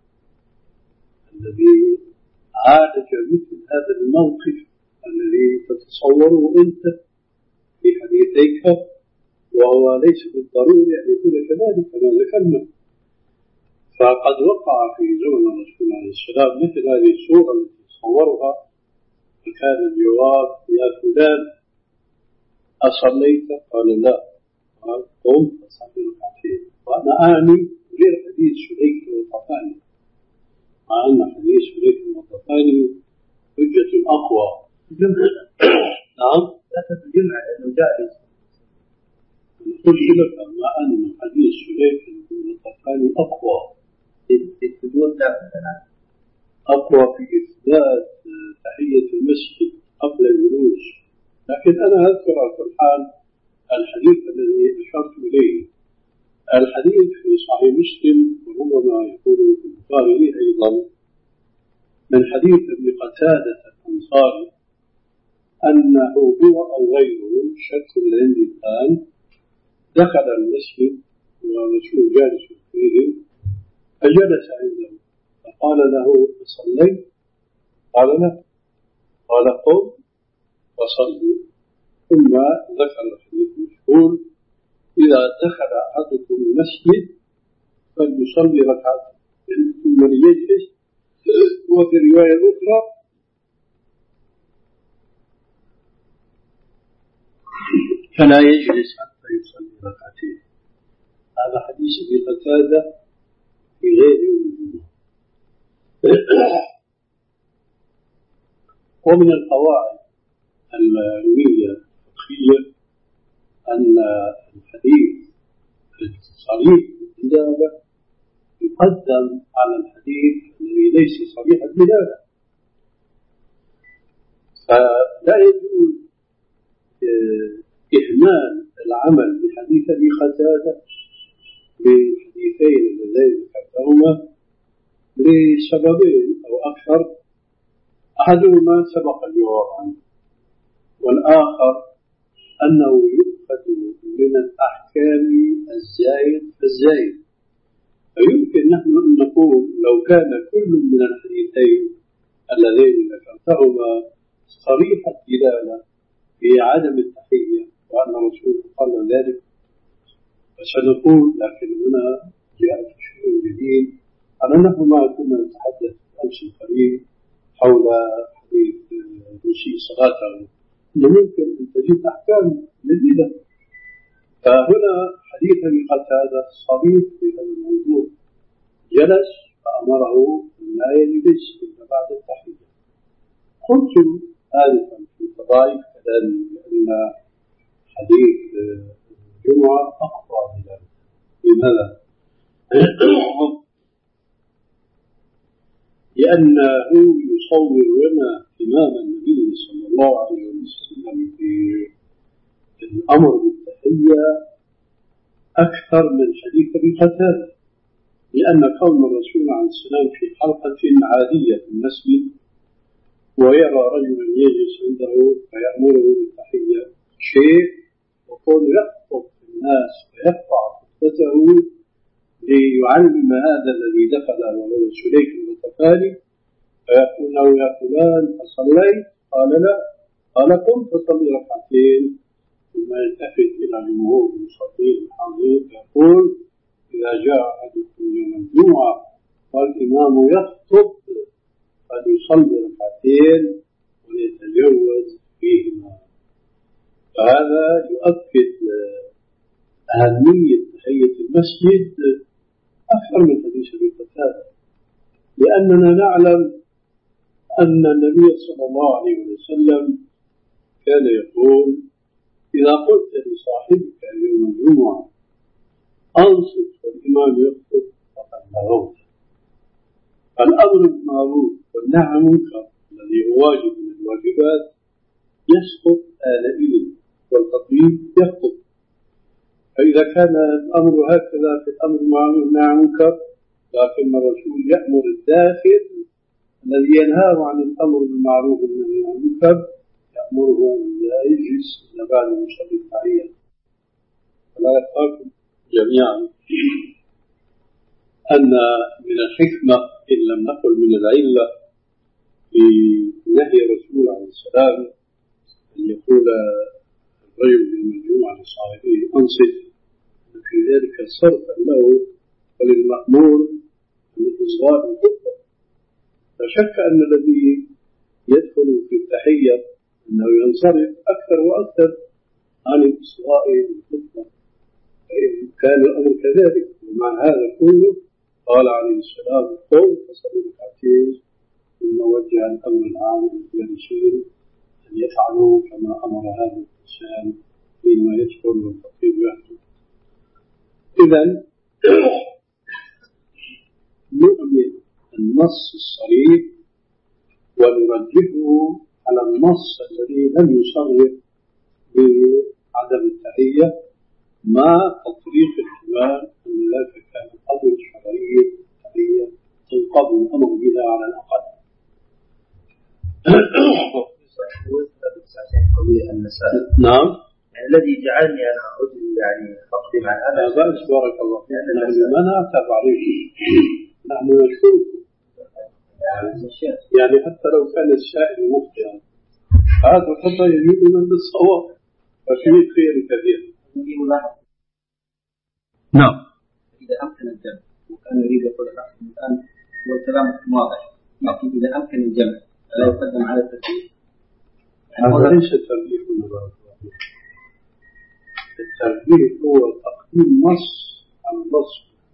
الذي عالج مثل هذا الموقف الذي تتصوره أنت في حديثيك وهو ليس بالضروري أن يكون كذلك كما ذكرنا. فقد وقع في زمن الرسول عليه السلام مثل هذه الصورة التي تصورها فكان الجواب يا فلان أصليت؟ قال لا. قال قم فصلي ركعتين. وأنا أعني غير حديث شريك والطفاني مع أن حديث شريك والطفاني حجة أقوى. نعم لا تتجمع لأنه جائز. قلت لك مع أن حديث شريك والطفاني أقوى في السجود لا مثلا أقوى في إثبات تحية المسجد قبل الجلوس. لكن أنا أذكر على كل حال الحديث الذي أشرت إليه الحديث في صحيح مسلم وربما يكون في البخاري أيضا من حديث ابن قتادة الأنصاري أنه هو أو غيره شك عندي الآن دخل المسجد والرسول جالس فيه فجلس عنده فقال له صليت؟ قال لا. قال قم وصلي. ثم ذكر الحديث المشهور إذا دخل أحدكم المسجد فليصلي ركعتين ثم ليجلس. وفي رواية أخرى فلا يجلس حتى يصلي ركعتين. هذا حديث ابن قتادة في غير يوم الجمعة. ومن القواعد العلمية الفقهية أن الحديث الصريح بالدلالة يقدم على الحديث الذي ليس صريح الدلالة. فلا يجوز إهمال العمل بحديث أبي قتادة بالحديثين اللذين ذكرتهما لسببين أو أكثر. أحدهما سبق الجواب عنه، والآخر أنه يؤخذ من الأحكام الزايد فالزايد. فيمكن نحن أن نقول لو كان كل من الحديثين اللذين ذكرتهما صريح الدلالة في عدم التحية وأن الرسول قال ذلك فسنقول، لكن هنا جاء شيء جديد. أنا نحن ما كنا نتحدث أمس القريب حول حديث مسيء صلاته، أنه ممكن أن تجد أحكام جديدة. فهنا حديث أبي قتادة صريح في هذا الموضوع، جلس فأمره لا يجلس إلا بعد التحية. قلت آلفا في فضائل كلامي بأن حديث الجمعة أقوى بذلك. لماذا؟ لأنه يصور لنا إمام النبي صلى الله عليه وسلم في الأمر بالتحية أكثر من حديث أبي قتادة، لأن كون الرسول عليه السلام في حلقة عادية في المسجد ويرى رجلا يجلس عنده فيأمره بالتحية شيء، وكون يخطب الناس فيقطع خطبته ليعلم هذا الذي دخل وهو سليك المتفاني فيقول له يا فلان أصليت؟ قال لا. قال قم فصلي ركعتين. ثم يلتفت إلى جمهور المصلين الحاضرين يقول إذا جاء أحدكم يوم الجمعة والإمام يخطب فليصلي ركعتين وليتجوز فيهما. فهذا يؤكد أهمية تحية المسجد أكثر من حديث أبي قتادة، لأننا نعلم أن النبي صلى الله عليه وسلم كان يقول إذا قلت لصاحبك يوم الجمعة أنصت والإمام يخطب فقد لغوت. فالأمر بالمعروف والنهي عن المنكر الذي هو واجب من الواجبات يسقط آنئذ والخطيب يخطب. فإذا كان الأمر هكذا في الأمر بالمعروف والنهي عن المنكر، لكن الرسول يأمر الداخل الذي ينهاه عن الأمر بالمعروف والنهي عن المنكر يأمره أن لا يجلس إلا بعد مصلي التحية. فلا يخافكم جميعا أن من الحكمة إن لم نقل من العلة في نهي الرسول عليه السلام أن يقول الرجل يوم الجمعة لصاحبه أنصت، في ذلك صرفا له وللمأمور من إصغاء الخطبة. لا شك أن الذي يدخل في التحية أنه ينصرف أكثر وأكثر عن إصغاء الخطبة، كان الأمر كذلك. ومع هذا كله قال عليه السلام قم فصلي ركعتين، ثم وجه الأمر العام للجالسين أن يفعلوا كما أمر هذا الإنسان حينما يدخل والخطيب يخطب. إذن نؤمن النص الصريح ونرجحه على النص الذي لم يصرح بعدم التحية مع تطريق الاحتمال أن ذلك كان قبل شرعية التحية تنقض الأمر بها على الأقل. نعم. يعني الذي جعلني أنا أرجو يعني أقدم على هذا بأس بارك الله فيك. نحن ما نعتب عليه، نحن نشكرك يعني حتى لو كان السائل مخطئا هذا الخطأ يجوز من بالصواب ففيه خير كثير. نعم. إذا أمكن الجمع وكان يريد يقول الآن هو الكلام واضح، لكن إذا أمكن الجمع لا يقدم على الترتيب. هذا ليس الترتيب المبارك. الترتيب هو تقديم نص على نص،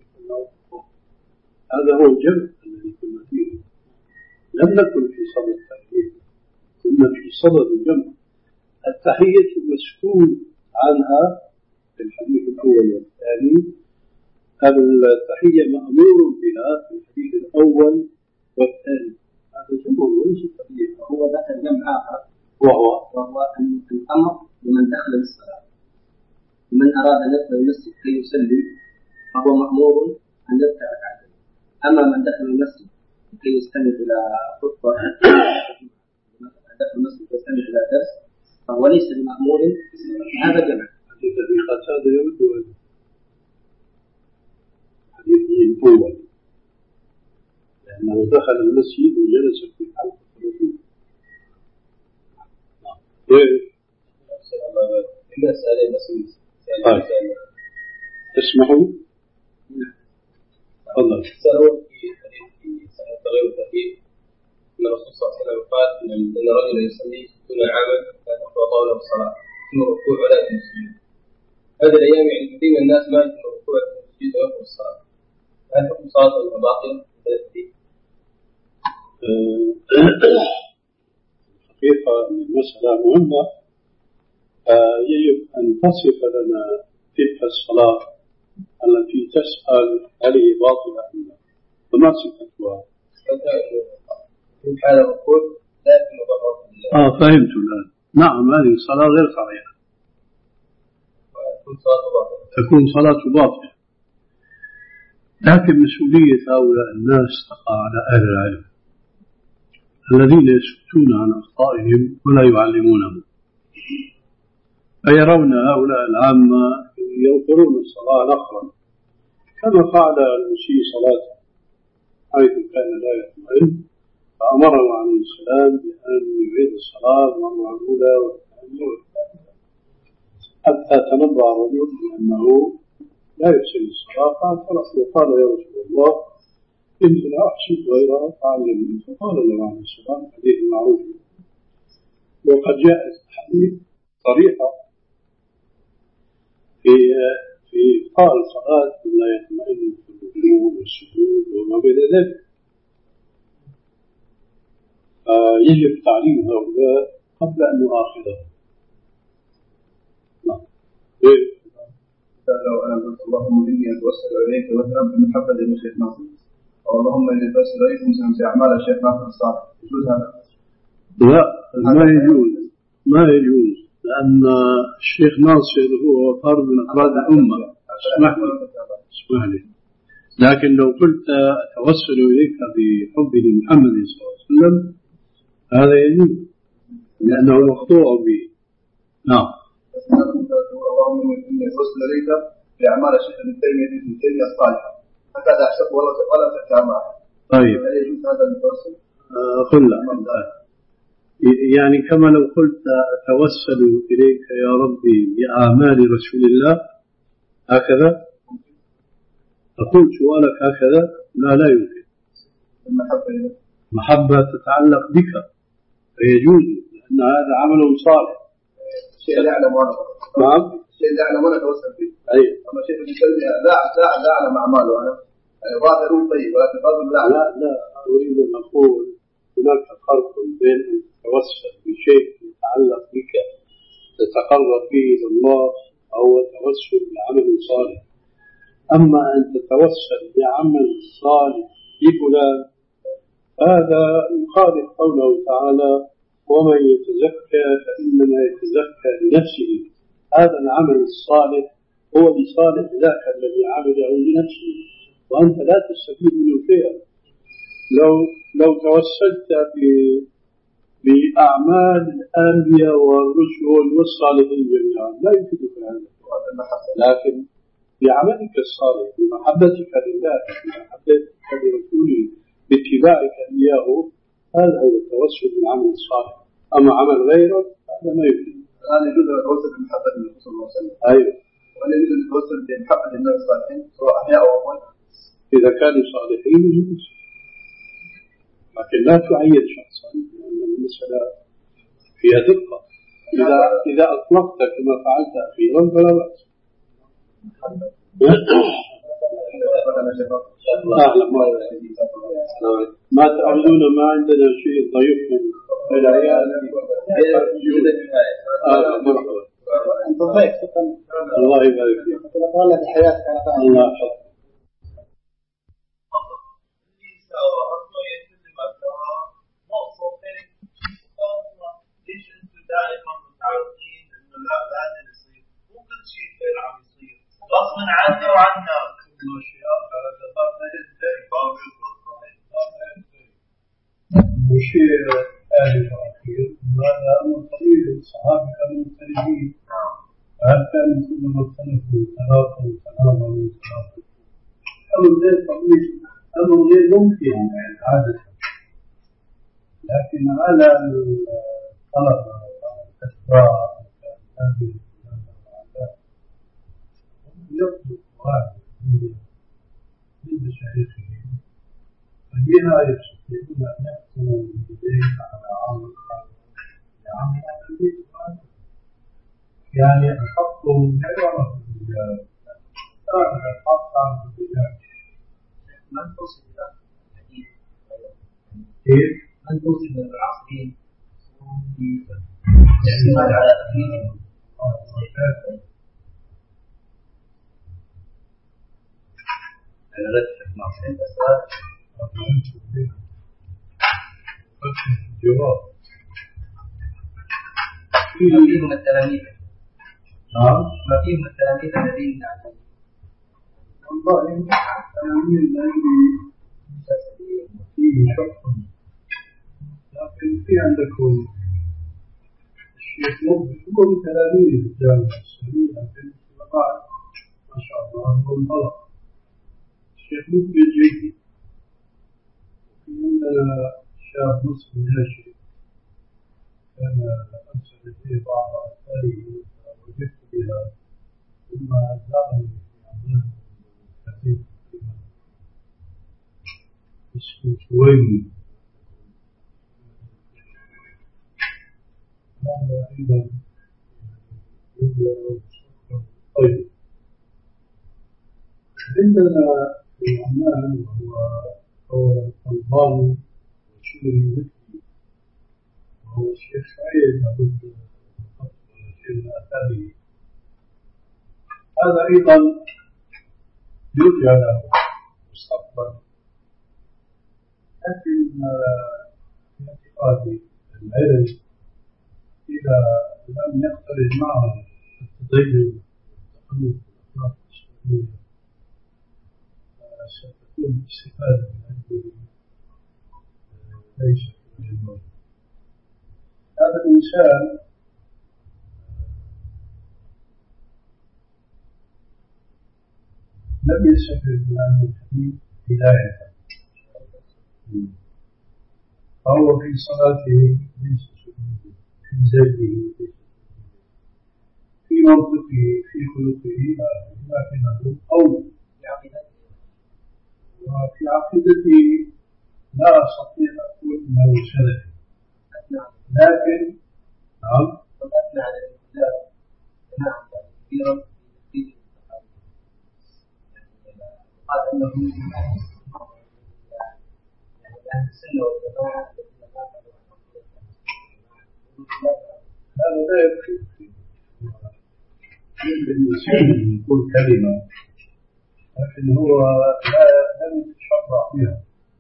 هذا هو الجمع الذي كنا فيه. لم نكن في صدد الترتيب، كنا في صدد الجمع. التحية مسكون عنها في الحديث الأول والثاني، التحية مأمور بها في الحديث الأول والثاني. هذا جمع وليس تحية. هو ذات الجمع آخر وهو وهو أن الأمر لمن دخل الصلاة أراد أن يدخل المسجد كي يصلي فهو مأمور أن يركع ركعتين. أما من دخل المسجد كي يستمع إلى خطبة دخل المسجد يستمع إلى درس فهو ليس بمأمور هذا جمع. حديث أبي قتادة يرد حديثه الأول لأنه دخل المسجد وجلس في حلقة الرسول. تسمحوا؟ تفضل. سألوا في حديث في صحيح التغيير والتأكيد أن الرسول صلى الله عليه وسلم قال أن الرجل يصلي ستون عاما لا تخطو طاولة الصلاة ثم الركوع ولا يتم السجود. هذه الأيام يعني كثير من الناس ما يتم الركوع ولا السجود ويقف الصلاة. هل تكون صلاة باطلة؟ الحقيقة المسألة مهمة. يجب أن تصف لنا تلك الصلاة التي تسأل هل هي باطلة أم لا، وما صفتها؟ في حال الركوع لا يتم باطلة. آه فهمت الآن. نعم هذه الصلاة غير صحيحة. تكون صلاة باطلة. لكن مسؤولية هؤلاء الناس تقع على أهل العلم الذين يسكتون عن أخطائهم ولا يعلمونهم، فيرون هؤلاء العامة ينقرون الصلاة نقرا كما فعل المسيء صلاته حيث كان لا يطمئن فأمره عليه السلام بأن يعيد الصلاة مرة أولى والثانية والثالثة حتى تنبأ الرجل بأنه لا يحسن الصلاة فاعترف وقال يا رسول الله إني لا أحسن غيرها فعلمني. فقال له عليه السلام حديث معروف. وقد جاءت حديث صريحة في في إبطال الصلاة لا يطمئن في الركوع والسجود وما بين ذلك. يجب تعليم هؤلاء قبل أن نؤاخذهم. نعم. لو أنا قلت اللهم إني أتوسل إليك وأترب بمحبة الشيخ ناصر، اللهم إني أتوسل إليك مسلم في أعمال الشيخ ناصر الصالح، يجوز هذا؟ لا ما يجوز، ما يجوز، لأن الشيخ ناصر هو فرد من أفراد الأمة. اسمح لي اسمح لي لكن لو قلت أتوسل إليك بحب لمحمد صلى الله عليه وسلم هذا يجوز لأنه مقطوع به. نعم. اللهم إني أتوسل إليك بأعمال الشيخ ابن تيمية ابن تيمية الصالحة، هكذا أحسب ولا ولا تتعامل. طيب. هل يجوز هذا التوسل؟ قل لا. يعني كما لو قلت أتوسل إليك يا ربي بأعمال رسول الله هكذا تقول سؤالك هكذا؟ لا لا يمكن. المحبة محبة تتعلق بك فيجوز لأن هذا عمل صالح. شيء لا أعلم وأنا نعم. شيء لا أعلم وأنا أتوسل به. أي. أما شيء في قلبي لا لا لا أعلم أعماله أنا. ظاهر طيب ولكن قلبي لا. لا لا أريد أن أقول هناك فرق بين أن تتوسل بشيء يتعلق بك تتقرب به إلى الله أو التوسل بعمل صالح. أما أن تتوسل بعمل صالح لفلان هذا يخالف قوله تعالى ومن يتزكى فإنما يتزكى لنفسه. هذا العمل الصالح هو لصالح ذاك الذي عمله لنفسه وأنت لا تستفيد منه شيئا. لو لو توسلت بأعمال الأنبياء والرسل والصالحين جميعا لا يفيدك هذا، لكن بعملك الصالح بمحبتك لله بمحبتك لرسوله باتباعك إياه هذا هو التوسل بالعمل الصالح. أما عمل غيره هذا ما يفيد. الآن يجوز التوسل بمحبة النبي صلى الله عليه وسلم. أيوه. ولا يجوز التوسل بمحبة الناس الصالحين سواء أحياء أو أموات؟ إذا كانوا صالحين يجوز، لكن لا تعين شخصا لأن المسألة فيها دقة. إذا إذا أطلقت كما فعلت أخيرا فلا بأس. ما تعرضون ما عندنا شيء ضيفكم إلى عيال مرحبا. الله يبارك فيك. والله بحياتك الله يحفظك. ليش انتم دائما متعودين انه لا لازم يصير مو كل شيء غير عم يصير لو عنا كل الأشياء على الباب نجد ذلك أو يطلق وشيء آلف أخير هذا أمر طويل الصحابة كانوا مختلفين فهل كانوا كلهم اختلفوا تلاقوا تناظروا تلاقوا أمر غير طويل أمر غير ممكن يعني عادة لكن على الطلبة الأتباع هذه يطلق هذا من مشايخهم فبها يستطيعون أن يحكموا بيديه على عمل عمل البيت يعني الحقهم لا يعرف الرجال كان الحق عن الرجال من توصل إلى الحديث كيف؟ من توصل إلى العصرين الاعتماد على تقليدهم على رد المعصية الأسرار جواب ما فيه من التلاميذ نعم ما فيه من التلاميذ الذين يعلمون والله التلاميذ الذي فيه شق لكن في عندكم الشيخ مبهر هو من تلاميذ الجامعة الشريعة لكن بعد ما شاء الله هو انطلق الشيخ مبهر جيد عندنا شاب مصري ناشئ كان أرسل فيه بعض أثاره وجدت بها ثم زارني في عمان كثير اسمه شويني هذا أيضا يبدأ طيب عندنا في عمان وهو هو الطلباني وشوري مكي وهو الشيخ سعيد لابد الشيخ الأثاري هذا أيضا يرجع له مستقبل لكن في اعتقادي العلم إذا لم يقترن معه التدين والتقلب والأخلاق الإسلامية ستكون الاستفادة من عنده ليس من الموت هذا الإنسان لم يستفد من علم الحديث بداية فهو في صلاته ليس سجوده في زيده ليس في منطقه في خلقه لكنه قوي وفي عقيدتي لا أستطيع أن أقول أنه سلفي لكن نعم وأثنى على الكتاب جماعة كثيرة في قال أنه أهل السنة والجماعة هذا لا يكفي يمكن يقول كلمة لكن هو لا لم يتشرع بها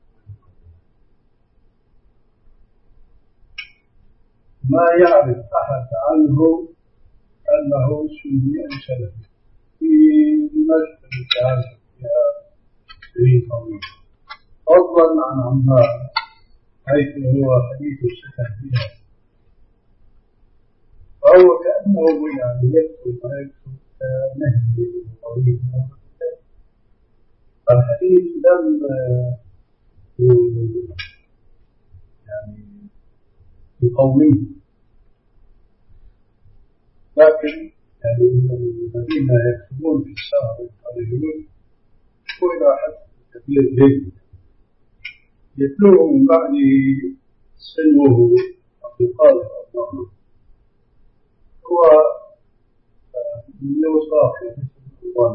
ما يعرف أحد عنه أنه سني أو سلفي في دمشق التي عاشت فيها سنين طويلة فضلا عن عمان حيث هو حديث السكن فيها فهو كأنه يعني يكتب ما يكتب نهدي طويل الحديث لم يعني يقويه لكن يعني الذين يكتبون في الساعة القليلون وإلى حد كبير جيد يتلوه من بعد سنه عبد القادر الله هو من يوصاف مثل الله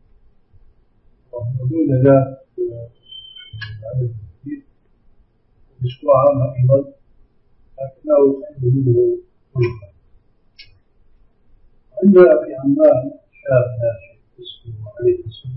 ودون ذلك العدد الكثير أسبوع عام أيضا لكنه خير منه خلقا عندنا في عمان شاب ناشئ اسمه علي حسن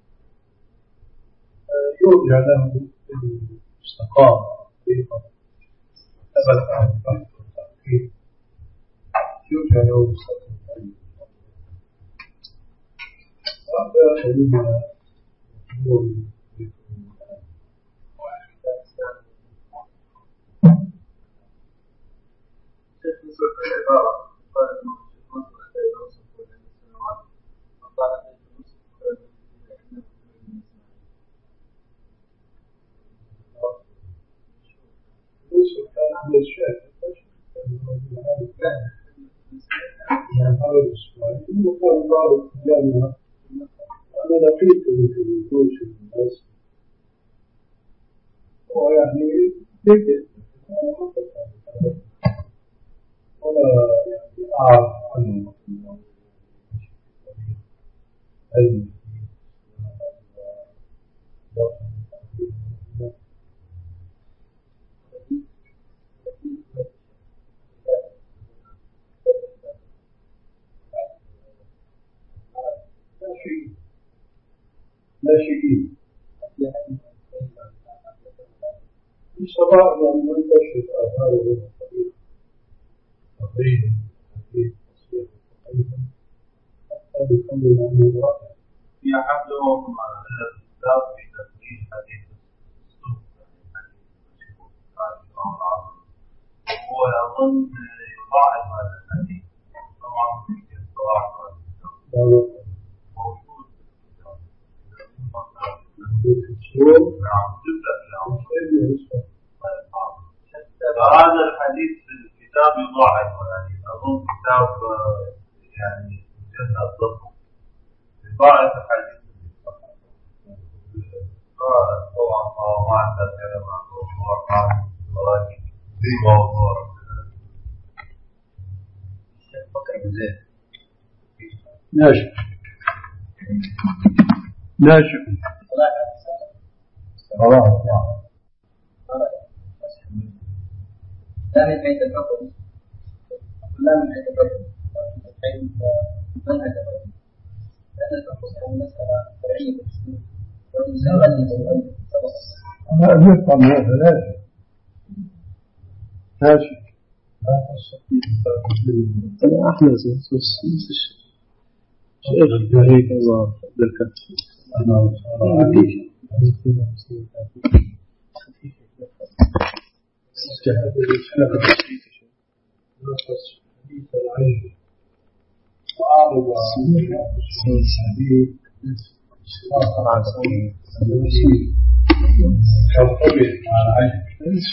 يرجع له بالاستقامة طريقة ثبت عن البحث والتحقيق يرجع له بالاستقامة أنا لقيت في الجوش الناس ويعني ذكر ولا يعني أعرف عنه علم لا شيء الشرائع يعني منتشر آثاره من الطريق تقريبا تقريبا تصوير تقريبا حتى بكل أنه واقع في أحدهم الكتاب في تفسير حديث السوق هو أظن يضاعف هذا الحديث طبعا في الصراحة موجود فهذا الحديث في الكتاب يضاعف يعني أظن كتاب يعني جزء الضبط يضاعف الحديث طبعا ما عندنا كلام عن موضوع ولكن في موضوع فكر بزين ناشئ ناشئ صلاة لا من حيث الحكم لا من حيث الحكم من حيث منهج الرجل لأن الحكم هو مسألة فرعية بالنسبة والإنسان غني بالغني أنا أذكر من هذا ناشئ ناشئ أنا أحلى نفس الشيء شيخ هيك الله بالكتف أنا وأعرض الحديث كالطبع مع العجل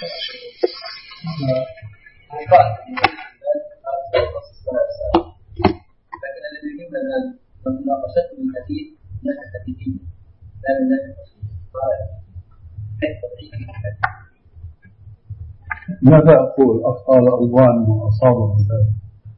لكن الذي يهمنا مناقشته الحديث نحن الحديثين لا من ناحية ماذا أقول أخطأ الألوان وأصابه ذلك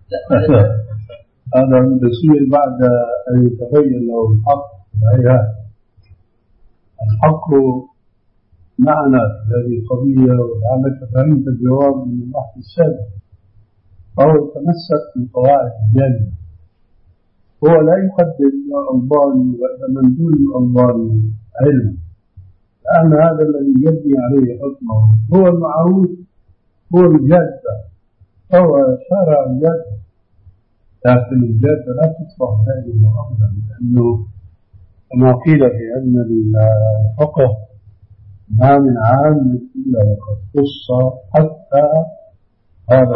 هذا بيصير بعد أن يتبين له الحق والعيان الحق معنا في هذه القضية ولعلك فهمت الجواب من البحث السابق فهو يتمسك بقواعد الجانب هو لا يقدم الألباني وإذا من دون الألباني علم لأن هذا الذي يبني عليه حكمه هو المعروف هو الجادة هو شارع الجادة لكن الجادة لا تصبح دائما أبدا لأنه كما قيل في أن الفقه ما من عام إلا وقد خص حتى هذا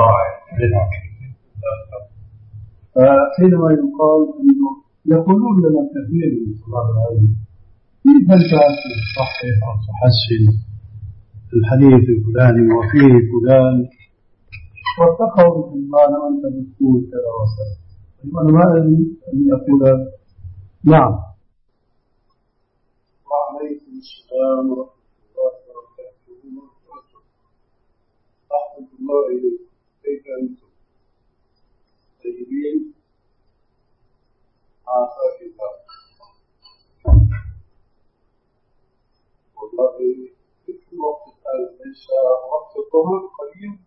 فحينما يقال أنه يقولون لنا كثير من طلاب العلم كيف أنت تصحح أو تحسن الحديث الفلاني وفيه فلان واتقوا بالله وأنت بتقول كذا وكذا وأنا ما أدري أن يقول نعم وعليكم السلام ورحمة الله وبركاته أحمد الله إليك كيف أنتم طيبين عافاك الله والله في الوقت الآن ليس وقت الظهر قريب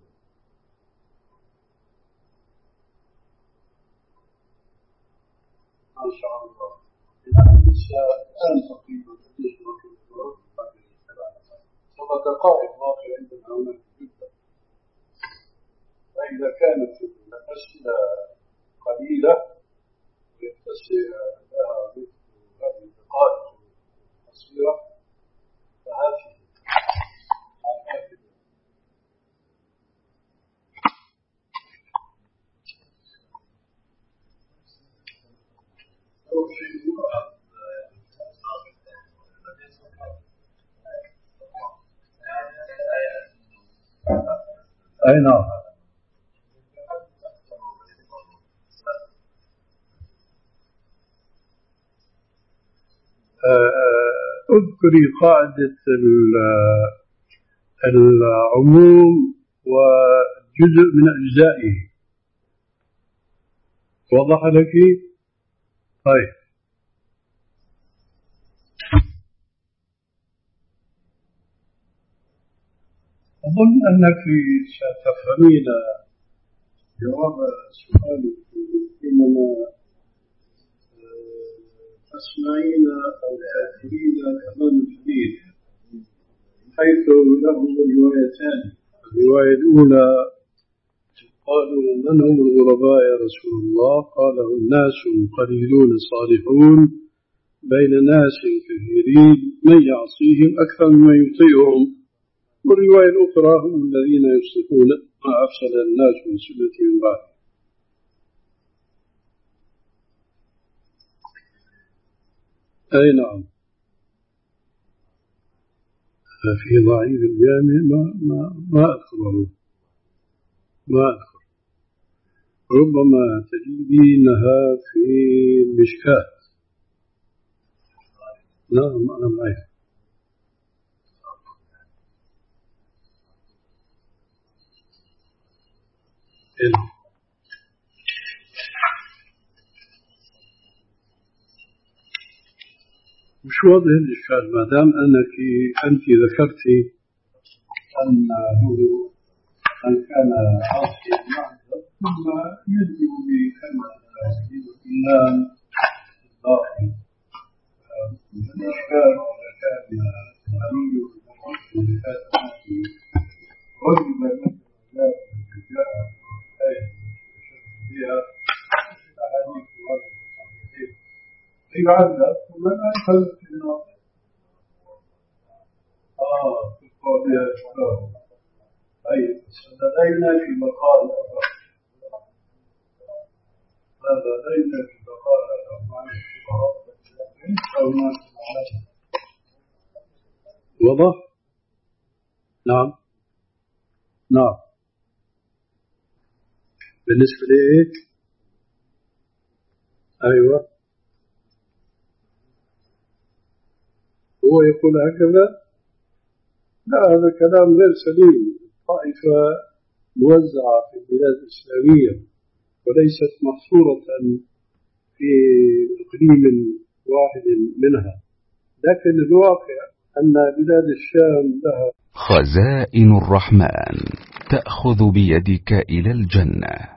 ما شاء الله الآن تقريبا تدش وقت الظهر سبع دقائق باقي عندنا هناك جدا فإذا كانت الأسئلة قليلة يتسع لها مثل هذه قائد قصيرة فهذه أي نعم. اذكري قاعدة العموم وجزء من أجزائه. وضح لك؟ طيب. أظن أنك ستفهمين جواب سؤالك حينما تسمعين أو تأثرين كلام جديد، حيث له روايتان. الرواية الأولى قالوا من هم الغرباء يا رسول الله؟ قال هم ناس قليلون صالحون بين ناس كثيرين من يعصيهم أكثر مما يطيعهم. والرواية الأخرى هم الذين يصلحون ما أفسد الناس من سنة من بعد. أي نعم. في ضعيف الجامع ما ما ما أذكره ما أذكر. ربما تجدينها في المشكات. نعم أنا معي. مش واضح الإشكال ما دام أنك أنت ذكرتي أنه من كان عاصيا ثم يجب بكلمة الإيمان الظاهر. الإشكال إذا كان غني ومحسن رجل مثل جاء جاء فيها أحاديث واضحة يعذب ثم لا يخلق في النار. آه في القضية الشباب. أي لدينا في مقال هذا لدينا في مقال معنى الشباب أو ما وضح؟ نعم نعم. بالنسبة لإيه؟ أيوة هو يقول هكذا. لا هذا كلام غير سليم. الطائفة موزعة في البلاد الإسلامية وليست محصورة في إقليم واحد منها، لكن الواقع أن بلاد الشام لها خزائن الرحمن تأخذ بيدك إلى الجنة.